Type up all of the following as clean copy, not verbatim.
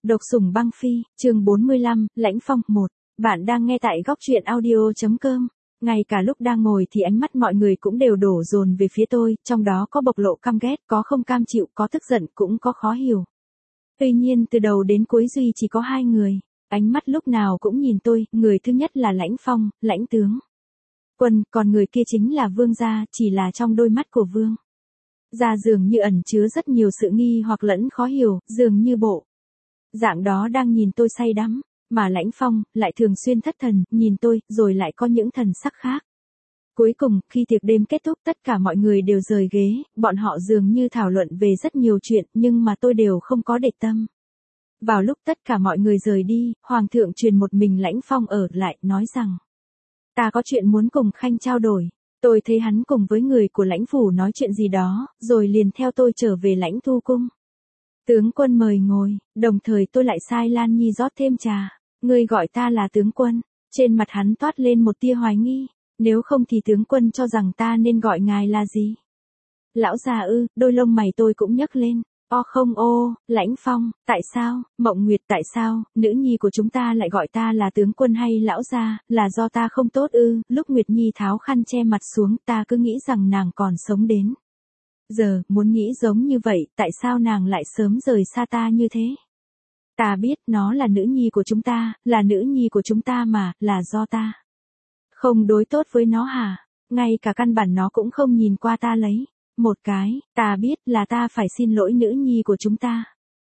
Độc sủng băng phi, chương 45, Lãnh Phong 1. Bạn đang nghe tại góc truyện audio.com. Ngay cả lúc đang ngồi thì ánh mắt mọi người cũng đều đổ dồn về phía tôi, trong đó có bộc lộ căm ghét, có không cam chịu, có tức giận, cũng có khó hiểu. Tuy nhiên từ đầu đến cuối duy chỉ có hai người, ánh mắt lúc nào cũng nhìn tôi, người thứ nhất là Lãnh Phong, Lãnh tướng Quân, còn người kia chính là Vương gia, chỉ là trong đôi mắt của Vương gia dường như ẩn chứa rất nhiều sự nghi hoặc lẫn khó hiểu, dường như bộ dạng đó đang nhìn tôi say đắm, mà Lãnh Phong lại thường xuyên thất thần, nhìn tôi, rồi lại có những thần sắc khác. Cuối cùng, khi tiệc đêm kết thúc tất cả mọi người đều rời ghế, bọn họ dường như thảo luận về rất nhiều chuyện, nhưng mà tôi đều không có để tâm. Vào lúc tất cả mọi người rời đi, Hoàng thượng truyền một mình Lãnh Phong ở lại, nói rằng: ta có chuyện muốn cùng Khanh trao đổi. Tôi thấy hắn cùng với người của Lãnh phủ nói chuyện gì đó, rồi liền theo tôi trở về Lãnh Thu cung. Tướng quân mời ngồi, đồng thời tôi lại sai Lan Nhi rót thêm trà. Ngươi gọi ta là tướng quân. Trên mặt hắn toát lên một tia hoài nghi. Nếu không thì tướng quân cho rằng ta nên gọi ngài là gì? Lão già ư? Đôi lông mày tôi cũng nhấc lên. O không ô, Lãnh Phong, tại sao? Mộng Nguyệt, tại sao? Nữ nhi của chúng ta lại gọi ta là tướng quân hay lão gia? Là do ta không tốt ư? Lúc Nguyệt Nhi tháo khăn che mặt xuống, ta cứ nghĩ rằng nàng còn sống đến giờ, muốn nghĩ giống như vậy, tại sao nàng lại sớm rời xa ta như thế? Ta biết nó là nữ nhi của chúng ta, là nữ nhi của chúng ta mà, là do ta không đối tốt với nó hả? Ngay cả căn bản nó cũng không nhìn qua ta lấy một cái, ta biết là ta phải xin lỗi nữ nhi của chúng ta.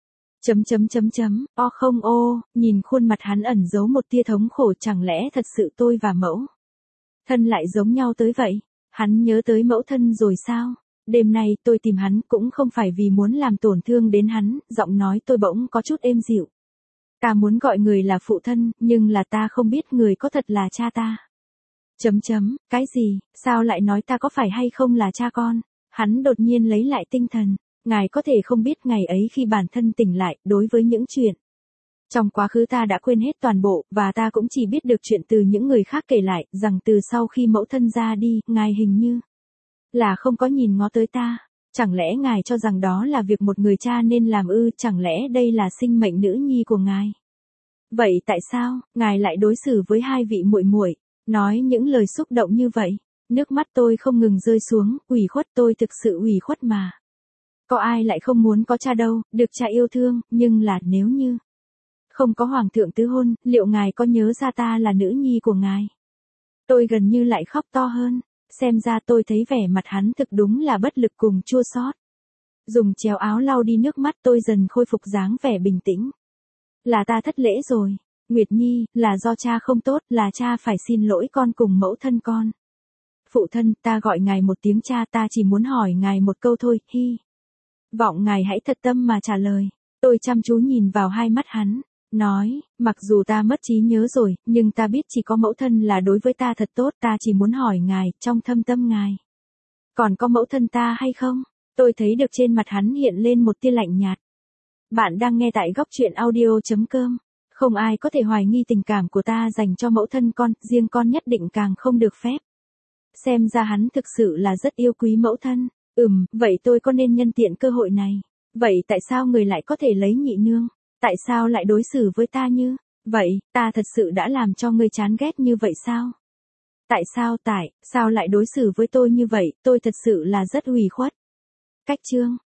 O không ô, nhìn khuôn mặt hắn ẩn giấu một tia thống khổ, chẳng lẽ thật sự tôi và mẫu thân lại giống nhau tới vậy? Hắn nhớ tới mẫu thân rồi sao? Đêm nay tôi tìm hắn cũng không phải vì muốn làm tổn thương đến hắn, giọng nói tôi bỗng có chút êm dịu. Ta muốn gọi người là phụ thân, nhưng là ta không biết người có thật là cha ta. Cái gì, sao lại nói ta có phải hay không là cha con? Hắn đột nhiên lấy lại tinh thần. Ngài có thể không biết ngày ấy khi bản thân tỉnh lại, đối với những chuyện trong quá khứ ta đã quên hết toàn bộ, và ta cũng chỉ biết được chuyện từ những người khác kể lại, rằng từ sau khi mẫu thân ra đi, ngài hình như là không có nhìn ngó tới ta. Chẳng lẽ ngài cho rằng đó là việc một người cha nên làm ư? Chẳng lẽ đây là sinh mệnh nữ nhi của ngài? Vậy tại sao ngài lại đối xử với hai vị muội muội, nói những lời xúc động như vậy? Nước mắt tôi không ngừng rơi xuống, ủy khuất, tôi thực sự ủy khuất mà. Có ai lại không muốn có cha đâu, được cha yêu thương, nhưng là nếu như không có hoàng thượng tứ hôn, liệu ngài có nhớ ra ta là nữ nhi của ngài? Tôi gần như lại khóc to hơn. Xem ra tôi thấy vẻ mặt hắn thực đúng là bất lực cùng chua xót. Dùng chéo áo lau đi nước mắt, tôi dần khôi phục dáng vẻ bình tĩnh. Là ta thất lễ rồi, Nguyệt Nhi, là do cha không tốt, là cha phải xin lỗi con cùng mẫu thân con. Phụ thân, ta gọi ngài một tiếng cha, ta chỉ muốn hỏi ngài một câu thôi, hy vọng ngài hãy thật tâm mà trả lời. Tôi chăm chú nhìn vào hai mắt hắn, nói, mặc dù ta mất trí nhớ rồi, nhưng ta biết chỉ có mẫu thân là đối với ta thật tốt, ta chỉ muốn hỏi ngài, trong thâm tâm ngài còn có mẫu thân ta hay không? Tôi thấy được trên mặt hắn hiện lên một tia lạnh nhạt. Bạn đang nghe tại góc truyện audio.com. Không ai có thể hoài nghi tình cảm của ta dành cho mẫu thân con, riêng con nhất định càng không được phép. Xem ra hắn thực sự là rất yêu quý mẫu thân. Vậy tôi có nên nhân tiện cơ hội này? Vậy tại sao người lại có thể lấy nhị nương? Tại sao lại đối xử với ta như vậy? Ta thật sự đã làm cho ngươi chán ghét như vậy sao? Tại sao lại đối xử với tôi như vậy? Tôi thật sự là rất ủy khuất. Cách chương